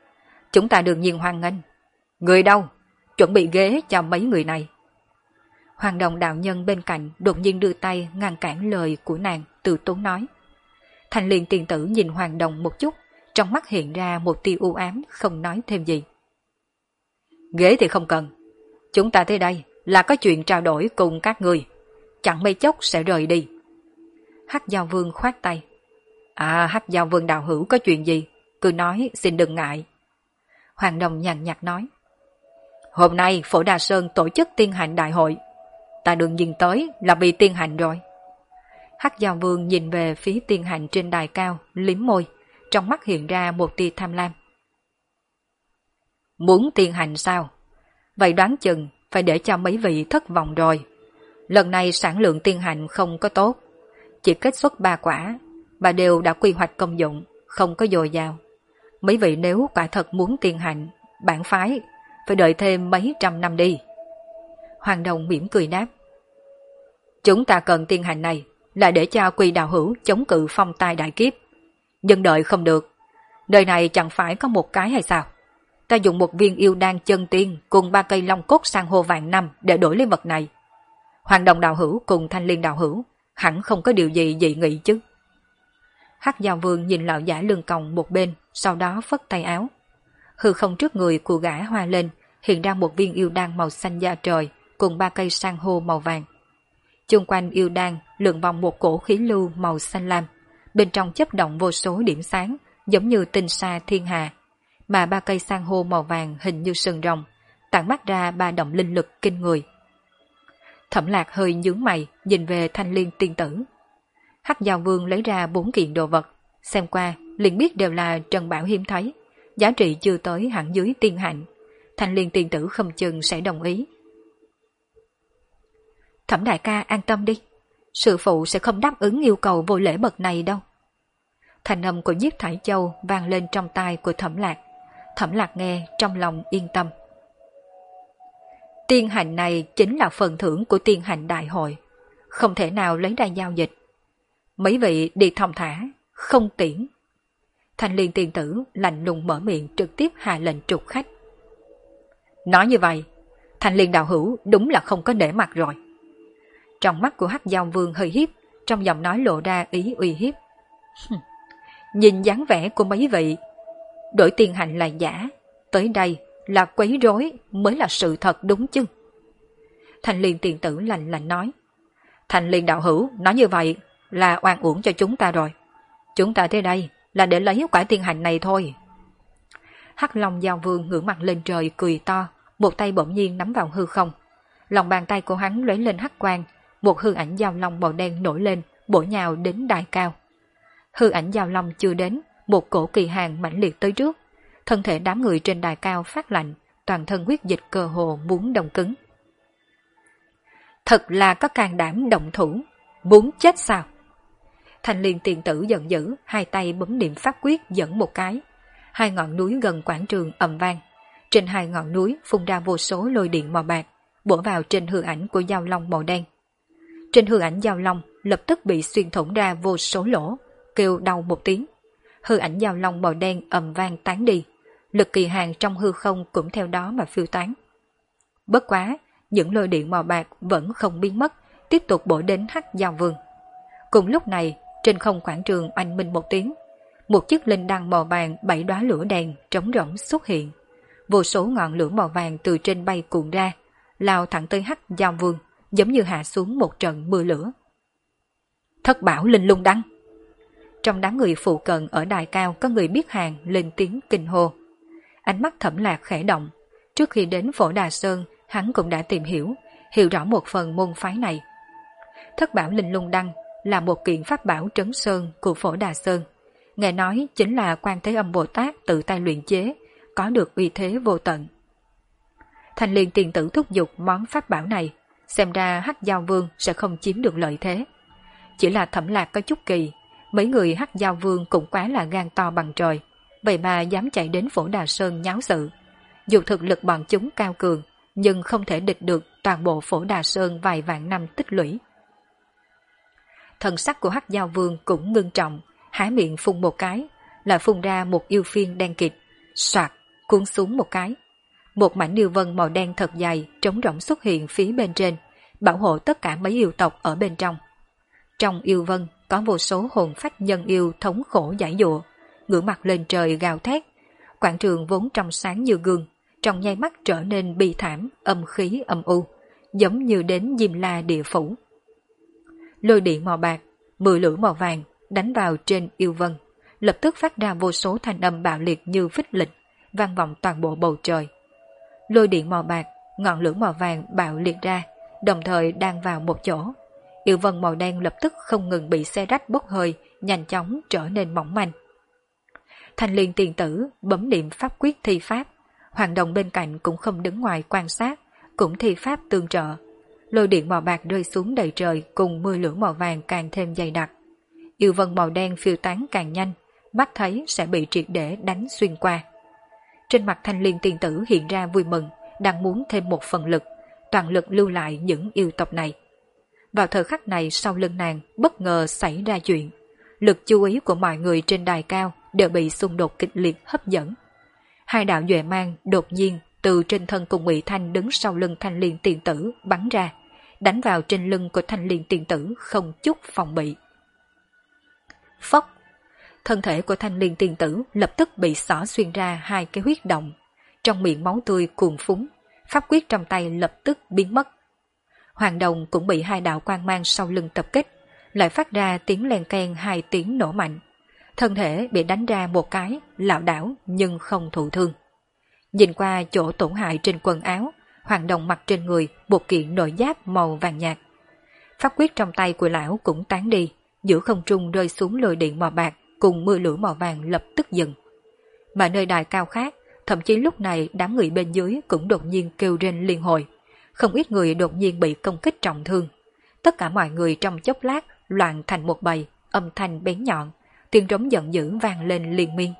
Chúng ta đương nhiên hoan nghênh. Người đâu? Chuẩn bị ghế cho mấy người này. Hoàng Đồng đạo nhân bên cạnh đột nhiên đưa tay ngăn cản lời của nàng, từ tốn nói. Thanh Liên tiên tử nhìn Hoàng Đồng một chút, trong mắt hiện ra một tia u ám, không nói thêm gì. Ghế thì không cần. Chúng ta tới đây là có chuyện trao đổi cùng các người. Chẳng mấy chốc sẽ rời đi. Hắc Giao Vương khoát tay. Hắc Giao Vương đạo hữu có chuyện gì? Cứ nói, xin đừng ngại. Hoàng Đồng nhàn nhạt nói. Hôm nay Phổ Đà Sơn tổ chức tiên hành đại hội. Ta đương nhiên tới là vì tiên hành rồi. Hắc Giao Vương nhìn về phía tiên hành trên đài cao, liếm môi, trong mắt hiện ra một tia tham lam. Muốn tiên hành sao? Vậy đoán chừng phải để cho mấy vị thất vọng rồi. Lần này sản lượng tiên hành không có tốt. Chỉ kết xuất 3 quả, mà đều đã quy hoạch công dụng, không có dồi dào. Mấy vị nếu quả thật muốn tiên hành, bản phái, phải đợi thêm mấy trăm năm đi. Hoàng Đồng mỉm cười đáp. Chúng ta cần tiên hành này là để cho Quỳ đạo hữu chống cự phong tai đại kiếp. Nhưng đợi không được. Đời này chẳng phải có một cái hay sao? Ta dùng một viên yêu đan chân tiên cùng 3 cây long cốt san hô vạn năm để đổi lấy vật này. Hoàng Đồng đạo hữu cùng Thanh Liên đạo hữu hẳn không có điều gì dị nghị chứ. Hắc Giao Vương nhìn lão giả lưng còng một bên, sau đó phất tay áo. Hư không trước người của gã hoa lên, hiện ra một viên yêu đan màu xanh da trời cùng 3 cây san hô màu vàng. Chung quanh yêu đan lượn vòng một cổ khí lưu màu xanh lam, bên trong chấp động vô số điểm sáng giống như tinh sa thiên hà, mà 3 cây san hô màu vàng hình như sừng rồng, tản mát ra 3 động linh lực kinh người. Thẩm Lạc hơi nhướng mày nhìn về Thanh Liên tiên tử. Hắc Giao Vương lấy ra 4 kiện đồ vật, xem qua liền biết đều là trân bảo hiếm thấy, giá trị chưa tới hẳn dưới tiên hạnh. Thanh Liên tiên tử không chừng sẽ đồng ý. Thẩm đại ca an tâm đi, sư phụ sẽ không đáp ứng yêu cầu vô lễ bậc này đâu. Thanh âm của Nhiếp Thải Châu vang lên trong tai của Thẩm Lạc. Thẩm Lạc nghe trong lòng yên tâm. Tiên hành này chính là phần thưởng của tiên hành đại hội, không thể nào lấy ra giao dịch. Mấy vị đi thong thả, không tiễn. Thanh Liên tiên tử lạnh lùng mở miệng trực tiếp hạ lệnh trục khách. Nói như vậy, Thanh Liên đạo hữu đúng là không có nể mặt rồi. Trong mắt của Hắc Giao Vương hơi hiếp, trong giọng nói lộ ra ý uy hiếp. Nhìn dáng vẻ của mấy vị, đổi tiền hành là giả, tới đây là quấy rối mới là sự thật đúng chứ. Thanh Liên tiên tử lạnh lạnh nói. Thanh Liên đạo hữu nói như vậy là oan uổng cho chúng ta rồi. Chúng ta tới đây là để lấy quả tiên hành này thôi. Hắc Long Giao Vương ngửa mặt lên trời cười to, một tay bỗng nhiên nắm vào hư không. Lòng bàn tay của hắn lóe lên hắc quang, một hư ảnh giao long màu đen nổi lên, bổ nhào đến đài cao. Hư ảnh giao long chưa đến, một cổ kỳ hàng mãnh liệt tới trước. Thân thể đám người trên đài cao phát lạnh, toàn thân huyết dịch cơ hồ muốn đông cứng. Thật là có can đảm động thủ, muốn chết sao? Thanh Liên tiền tử giận dữ, hai tay bấm niệm pháp quyết dẫn một cái. 2 ngọn núi gần quảng trường ầm vang. Trên 2 ngọn núi phun ra vô số lôi điện màu bạc, bổ vào trên hư ảnh của giao long màu đen. Trên hư ảnh giao long lập tức bị xuyên thủng ra vô số lỗ, kêu đau một tiếng. Hư ảnh giao long màu đen ầm vang tán đi, lực kỳ hàng trong hư không cũng theo đó mà phiêu tán. Bất quá, những lôi điện màu bạc vẫn không biến mất, tiếp tục bổ đến Hắc Giao Vương. Cùng lúc này, trên không quảng trường oanh minh một tiếng, một chiếc linh đăng màu vàng 7 đóa lửa đèn trống rỗng xuất hiện. Vô số ngọn lửa màu vàng từ trên bay cuộn ra, lao thẳng tới Hắc Giao Vương, giống như hạ xuống một trận mưa lửa. Thất bảo linh lung đăng. Trong đám người phụ cận ở đài cao có người biết hàng lên tiếng kinh hô. Ánh mắt Thẩm Lạc khẽ động. Trước khi đến Phổ Đà Sơn, hắn cũng đã tìm hiểu rõ một phần môn phái này. Thất bảo linh lung đăng là một kiện pháp bảo trấn sơn của Phổ Đà Sơn. Nghe nói chính là Quan Thế Âm Bồ Tát tự tay luyện chế, có được uy thế vô tận. Thanh Liên tiền tử thúc giục món pháp bảo này, xem ra Hắc Giao Vương sẽ không chiếm được lợi thế. Chỉ là Thẩm Lạc có chút kỳ, mấy người Hắc Giao Vương cũng quá là gan to bằng trời, vậy mà dám chạy đến Phổ Đà Sơn nháo sự. Dù thực lực bọn chúng cao cường, nhưng không thể địch được toàn bộ Phổ Đà Sơn vài vạn năm tích lũy. Thần sắc của Hắc Giao Vương cũng ngưng trọng, há miệng phun một cái, là phun ra một yêu phiên đen kịt, soạt, cuốn xuống một cái. Một mảnh yêu vân màu đen thật dài trống rỗng xuất hiện phía bên trên, bảo hộ tất cả mấy yêu tộc ở bên trong. Trong yêu vân có vô số hồn phách nhân yêu thống khổ giải dụa, ngửa mặt lên trời gào thét. Quảng trường vốn trong sáng như gương, trong nháy mắt trở nên bi thảm, âm khí âm u, giống như đến Diêm La địa phủ. Lôi điện màu bạc, 10 lưỡi màu vàng đánh vào trên yêu vân, lập tức phát ra vô số thanh âm bạo liệt như phích lịch, vang vọng toàn bộ bầu trời. Lôi điện màu bạc, ngọn lửa màu vàng bạo liệt ra, đồng thời đang vào một chỗ. Yêu vân màu đen lập tức không ngừng bị xé rách bốc hơi, nhanh chóng trở nên mỏng manh. Thanh Liên tiền tử bấm niệm pháp quyết thi pháp, Hoàng Đồng bên cạnh cũng không đứng ngoài quan sát, cũng thi pháp tương trợ. Lôi điện màu bạc rơi xuống đầy trời cùng 10 lửa màu vàng càng thêm dày đặc. Yêu vân màu đen phiêu tán càng nhanh, mắt thấy sẽ bị triệt để đánh xuyên qua. Trên mặt Thanh Liên tiền tử hiện ra vui mừng, đang muốn thêm một phần lực, toàn lực lưu lại những yêu tộc này. Vào thời khắc này sau lưng nàng bất ngờ xảy ra chuyện. Lực chú ý của mọi người trên đài cao đều bị xung đột kịch liệt hấp dẫn. Hai đạo duệ mang đột nhiên từ trên thân cùng Ngụy Thanh đứng sau lưng Thanh Liên tiền tử bắn ra, đánh vào trên lưng của Thanh Liên tiền tử không chút phòng bị. Phốc! Thân thể của Thanh Liên tiền tử lập tức bị xỏ xuyên ra hai cái huyết động, trong miệng máu tươi cuồn phúng, pháp quyết trong tay lập tức biến mất. Hoàng Đồng cũng bị hai đạo quang mang sau lưng tập kích, lại phát ra tiếng len keng hai tiếng nổ mạnh. Thân thể bị đánh ra một cái, lảo đảo nhưng không thụ thương. Nhìn qua chỗ tổn hại trên quần áo, Hoàng Đồng mặc trên người một kiện nội giáp màu vàng nhạt. Pháp quyết trong tay của lão cũng tán đi, giữa không trung rơi xuống lôi điện màu bạc cùng 10 lửa màu vàng lập tức dừng. Mà nơi đài cao khác, thậm chí lúc này đám người bên dưới cũng đột nhiên kêu rên liên hồi. Không ít người đột nhiên bị công kích trọng thương. Tất cả mọi người trong chốc lát loạn thành một bầy, âm thanh bén nhọn, tiếng trống giận dữ vang lên liên miên.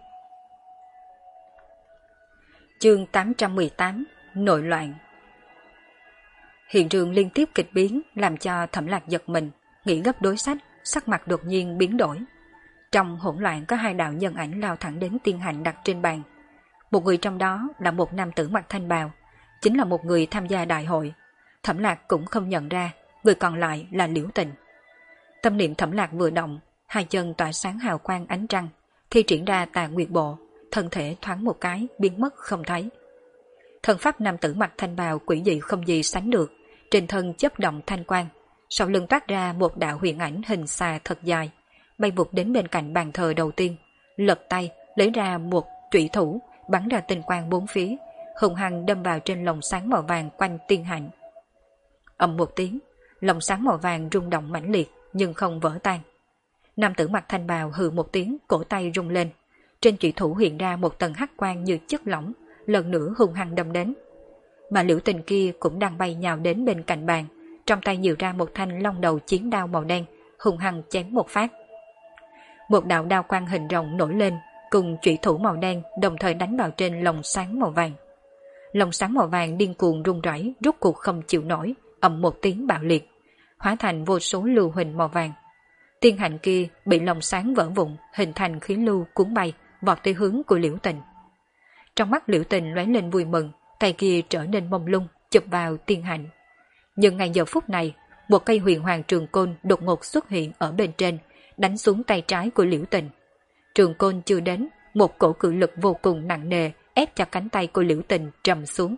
Chương 818 Nội loạn. Hiện trường liên tiếp kịch biến làm cho Thẩm Lạc giật mình, nghĩ gấp đối sách, sắc mặt đột nhiên biến đổi. Trong hỗn loạn có hai đạo nhân ảnh lao thẳng đến tiên hạnh đặt trên bàn. Một người trong đó là một nam tử mặc thanh bào, chính là một người tham gia đại hội. Thẩm Lạc cũng không nhận ra, người còn lại là Liễu Tình. Tâm niệm Thẩm Lạc vừa động, hai chân tỏa sáng hào quang ánh trăng, thi triển ra Tà Nguyệt Bộ, thân thể thoáng một cái biến mất không thấy. Thân pháp nam tử mặc thanh bào quỷ dị không gì sánh được, trên thân chớp động thanh quang, sau lưng toát ra một đạo huyền ảnh hình xà thật dài, bay vụt đến bên cạnh bàn thờ đầu tiên, lật tay lấy ra một trụy thủ, bắn ra tinh quang bốn phía, hùng hăng đâm vào trên lồng sáng màu vàng quanh tiên hạnh. Ầm một tiếng, lồng sáng màu vàng rung động mãnh liệt nhưng không vỡ tan. Nam tử mặc thanh bào hừ một tiếng, cổ tay rung lên, trên trụy thủ hiện ra một tầng hắc quang như chất lỏng, lần nữa hung hăng đâm đến. Mà Liễu Tình kia cũng đang bay nhào đến bên cạnh bàn, trong tay nhiều ra một thanh long đầu chiến đao màu đen, hung hăng chém một phát. Một đạo đao quang hình rồng nổi lên, cùng trụy thủ màu đen đồng thời đánh vào trên lồng sáng màu vàng. Lồng sáng màu vàng điên cuồng rung rẩy, rút cuộc không chịu nổi, ầm một tiếng bạo liệt, hóa thành vô số lưu huỳnh màu vàng. Tiên hạnh kia bị lồng sáng vỡ vụn, hình thành khí lưu cuốn bay, vọt tới hướng của Liễu Tình. Trong mắt Liễu Tình lóe lên vui mừng, tay kia trở nên mông lung, chụp vào tiên hạnh. Nhưng ngay giờ phút này, một cây huyền hoàng trường côn đột ngột xuất hiện ở bên trên, đánh xuống tay trái của Liễu Tình. Trường côn chưa đến, một cổ cự lực vô cùng nặng nề ép cho cánh tay của Liễu Tình trầm xuống.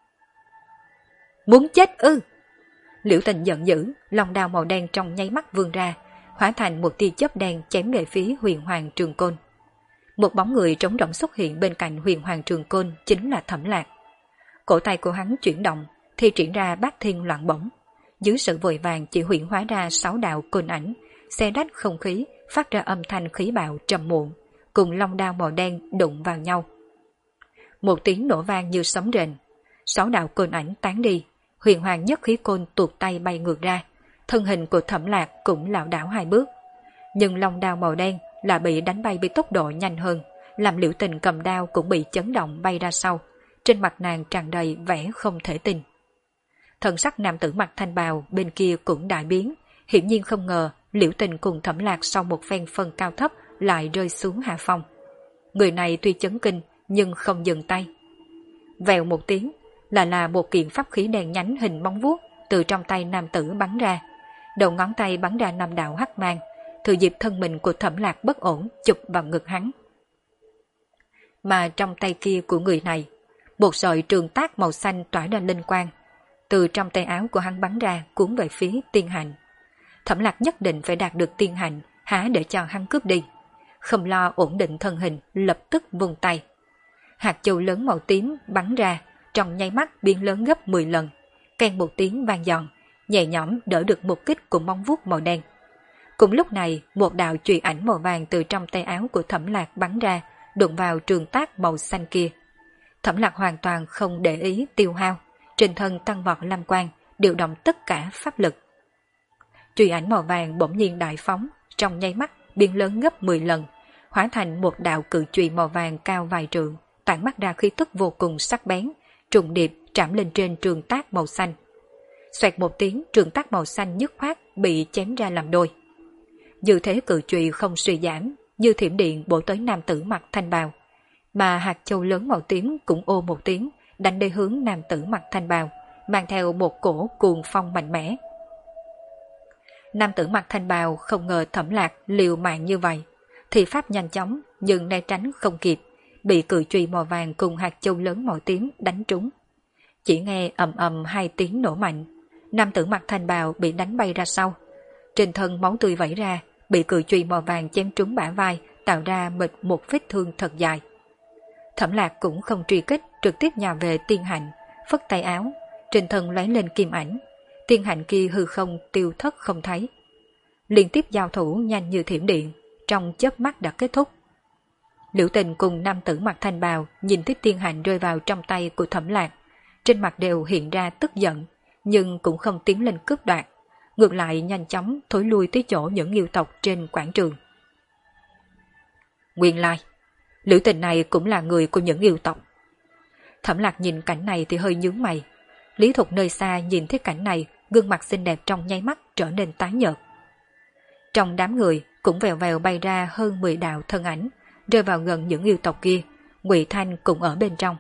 Muốn chết ư? Liễu Tình giận dữ, long đao màu đen trong nháy mắt vươn ra, hóa thành một tia chớp đen chém về phía huyền hoàng trường côn. Một bóng người trống rỗng xuất hiện bên cạnh huyền hoàng trường côn chính là Thẩm Lạc. Cổ tay của hắn chuyển động, thi triển ra bát thiên loạn bổng. Dưới sự vội vàng chỉ huyễn hóa ra 6 đạo côn ảnh, xé rách không khí, phát ra âm thanh khí bạo trầm muộn, cùng long đao màu đen đụng vào nhau. Một tiếng nổ vang như sấm rền, 6 đạo côn ảnh tán đi, huyền hoàng nhất khí côn tuột tay bay ngược ra, thân hình của Thẩm Lạc cũng lảo đảo 2 bước. Nhưng long đao màu đen là bị đánh bay với tốc độ nhanh hơn, làm Liễu Tình cầm đao cũng bị chấn động bay ra sau, trên mặt nàng tràn đầy vẻ không thể tin. Thần sắc nam tử mặc thanh bào bên kia cũng đại biến, hiển nhiên không ngờ Liễu Tình cùng Thẩm Lạc sau một phen phân cao thấp lại rơi xuống hạ phong. Người này tuy chấn kinh nhưng không dừng tay, vèo một tiếng, là một kiện pháp khí đen nhánh hình móng vuốt từ trong tay nam tử bắn ra. Đầu ngón tay bắn ra 5 đạo hắc mang, thừa dịp thân mình của Thẩm Lạc bất ổn chụp vào ngực hắn. Mà trong tay kia của người này, một sợi trường tác màu xanh tỏa ra linh quang, từ trong tay áo của hắn bắn ra cuốn về phía Tiên Hạnh. Thẩm Lạc nhất định phải đạt được Tiên Hạnh, há để cho hắn cướp đi. Không lo ổn định thân hình, lập tức vung tay. Hạt châu lớn màu tím bắn ra, trong nháy mắt biến lớn gấp 10 lần, keng một tiếng vang giòn, nhẹ nhõm đỡ được một kích của móng vuốt màu đen. Cùng lúc này, một đạo chùy ảnh màu vàng từ trong tay áo của Thẩm Lạc bắn ra, đụng vào trường tác màu xanh kia. Thẩm Lạc hoàn toàn không để ý tiêu hao, trên thân tăng vọt lam quang, điều động tất cả pháp lực. Chùy ảnh màu vàng bỗng nhiên đại phóng, trong nháy mắt biến lớn gấp 10 lần, hóa thành một đạo cự chùy màu vàng cao vài trượng, tản mắt ra khí tức vô cùng sắc bén, trùng điệp trảm lên trên trường tác màu xanh. Xoẹt một tiếng, trường tác màu xanh dứt khoát bị chém ra làm đôi. Dư thế cự chùy không suy giảm, như thiểm điện bổ tới nam tử mặc thanh bào, mà hạt châu lớn màu tím cũng ô một tiếng, đánh đi hướng nam tử mặc thanh bào, mang theo một cổ cuồng phong mạnh mẽ. Nam tử mặc thanh bào không ngờ Thẩm Lạc liều mạng như vậy, thì pháp nhanh chóng nhưng né tránh không kịp, bị cự chùy màu vàng cùng hạt châu lớn màu tím đánh trúng. Chỉ nghe ầm ầm 2 tiếng nổ mạnh, nam tử mặc thanh bào bị đánh bay ra sau, trên thân máu tươi vẩy ra, bị cự chùy màu vàng chém trúng bả vai, tạo ra một vết thương thật dài. Thẩm Lạc cũng không truy kích, trực tiếp nhào về Tiên Hạnh, phất tay áo, trên thân lóe lên kim ảnh, Tiên Hạnh kia hư không tiêu thất không thấy. Liên tiếp giao thủ nhanh như thiểm điện, trong chớp mắt đã kết thúc. Liễu Tình cùng nam tử mặc thanh bào nhìn thấy Tiên Hạnh rơi vào trong tay của Thẩm Lạc, trên mặt đều hiện ra tức giận, nhưng cũng không tiến lên cướp đoạt, ngược lại nhanh chóng thối lui tới chỗ những yêu tộc trên quảng trường. Nguyên lai, Liễu Tình này cũng là người của những yêu tộc. Thẩm Lạc nhìn cảnh này thì hơi nhướng mày. Lý Thục nơi xa nhìn thấy cảnh này, gương mặt xinh đẹp trong nháy mắt trở nên tái nhợt. Trong đám người cũng vèo vèo bay ra hơn 10 đạo thân ảnh, rơi vào gần những yêu tộc kia. Ngụy Thanh cũng ở bên trong.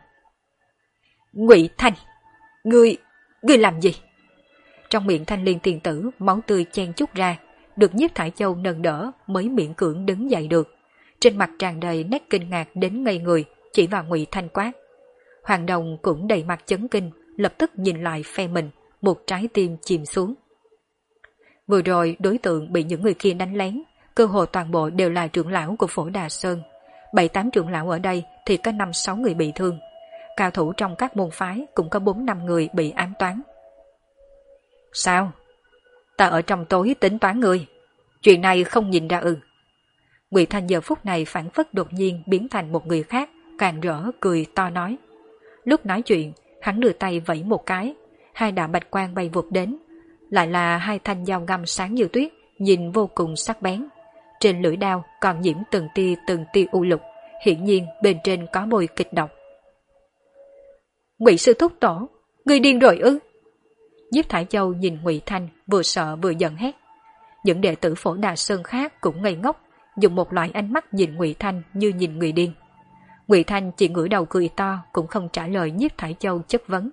Ngụy Thanh, ngươi làm gì? Trong miệng Thanh Liên tiền tử máu tươi chen chút ra, được Nhiếp Thải Châu nâng đỡ mới miễn cưỡng đứng dậy được. Trên mặt tràn đầy nét kinh ngạc đến ngây người, chỉ vào Ngụy Thanh quát. Hoàng Đồng cũng đầy mặt chấn kinh, lập tức nhìn lại phe mình, một trái tim chìm xuống. Vừa rồi đối tượng bị những người kia đánh lén, cơ hồ toàn bộ đều là trưởng lão của Phổ Đà Sơn. 7-8 trưởng lão ở đây thì có 5-6 người bị thương. Cao thủ trong các môn phái cũng có 4-5 người bị ám toán. Sao? Ta ở trong tối tính toán ngươi. Chuyện này không nhìn ra ư? Ngụy Thanh giờ phút này phản phất đột nhiên biến thành một người khác, càng rỡ cười to nói. Lúc nói chuyện, hắn đưa tay vẫy một cái, 2 đạo bạch quang bay vụt đến, lại là 2 thanh dao găm sáng như tuyết, nhìn vô cùng sắc bén. Trên lưỡi đao còn nhiễm từng tia u lục, hiển nhiên bên trên có mùi kịch độc. Ngụy sư thúc tổ, ngươi điên rồi ư? Nhiếp Thải Châu nhìn Ngụy Thanh vừa sợ vừa giận hét. Những đệ tử Phổ Đà Sơn khác cũng ngây ngốc, dùng một loại ánh mắt nhìn Ngụy Thanh như nhìn người điên. Ngụy Thanh chỉ ngửa đầu cười to, cũng không trả lời Nhiếp Thải Châu chất vấn.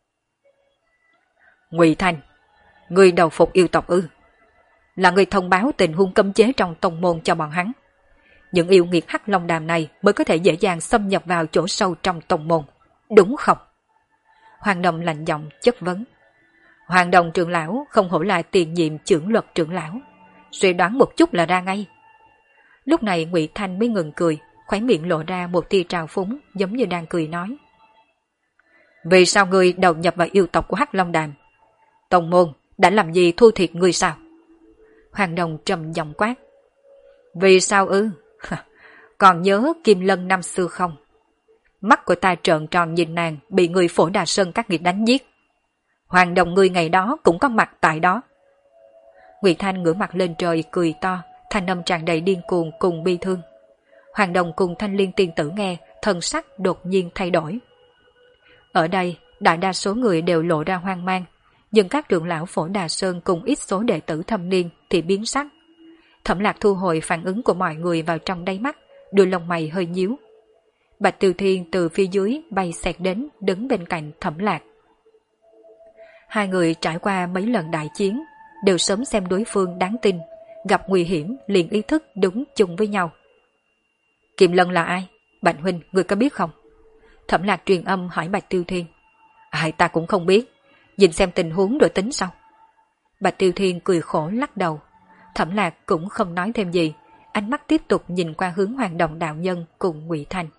Ngụy Thanh, ngươi đầu phục yêu tộc ư? Là người thông báo tình huống cấm chế trong tông môn cho bọn hắn. Những yêu nghiệt Hắc Long Đàm này mới có thể dễ dàng xâm nhập vào chỗ sâu trong tông môn, đúng không? Hoàng Đồng lạnh giọng chất vấn. Hoàng Đồng trưởng lão không hổ là tiền nhiệm chưởng luật trưởng lão, suy đoán một chút là ra ngay. Lúc này Ngụy Thanh mới ngừng cười, khóe miệng lộ ra một tia trào phúng, giống như đang cười nói. Vì sao ngươi đầu nhập vào yêu tộc của Hắc Long Đàm? Tông môn đã làm gì thua thiệt ngươi sao? Hoàng Đồng trầm giọng quát. Vì sao ư? Còn nhớ Kim Lân năm xưa không? Mắt của ta trợn tròn nhìn nàng bị người Phổ Đà Sơn các ngươi đánh giết. Hoàng Đồng ngươi ngày đó cũng có mặt tại đó. Ngụy Thanh ngửa mặt lên trời cười to, thanh âm tràn đầy điên cuồng cùng bi thương. Hoàng Đồng cùng Thanh Liên tiên tử nghe, thần sắc đột nhiên thay đổi. Ở đây, đại đa số người đều lộ ra hoang mang, nhưng các trưởng lão Phổ Đà Sơn cùng ít số đệ tử thâm niên thì biến sắc. Thẩm Lạc thu hồi phản ứng của mọi người vào trong đáy mắt, đôi lông mày hơi nhíu. Bạch Tiêu Thiên từ phía dưới bay xẹt đến đứng bên cạnh Thẩm Lạc. Hai người trải qua mấy lần đại chiến, đều sớm xem đối phương đáng tin, gặp nguy hiểm liền ý thức đứng chung với nhau. Kiệm Lân là ai? Bạch huynh, người có biết không? Thẩm Lạc truyền âm hỏi Bạch Tiêu Thiên. Ai ta cũng không biết, nhìn xem tình huống rồi tính sau. Bạch Tiêu Thiên cười khổ lắc đầu. Thẩm Lạc cũng không nói thêm gì, ánh mắt tiếp tục nhìn qua hướng Hoàng Đồng đạo nhân cùng Ngụy Thanh.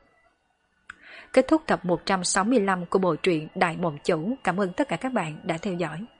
Kết thúc tập 165 của bộ truyện Đại Mộng Chủ. Cảm ơn tất cả các bạn đã theo dõi.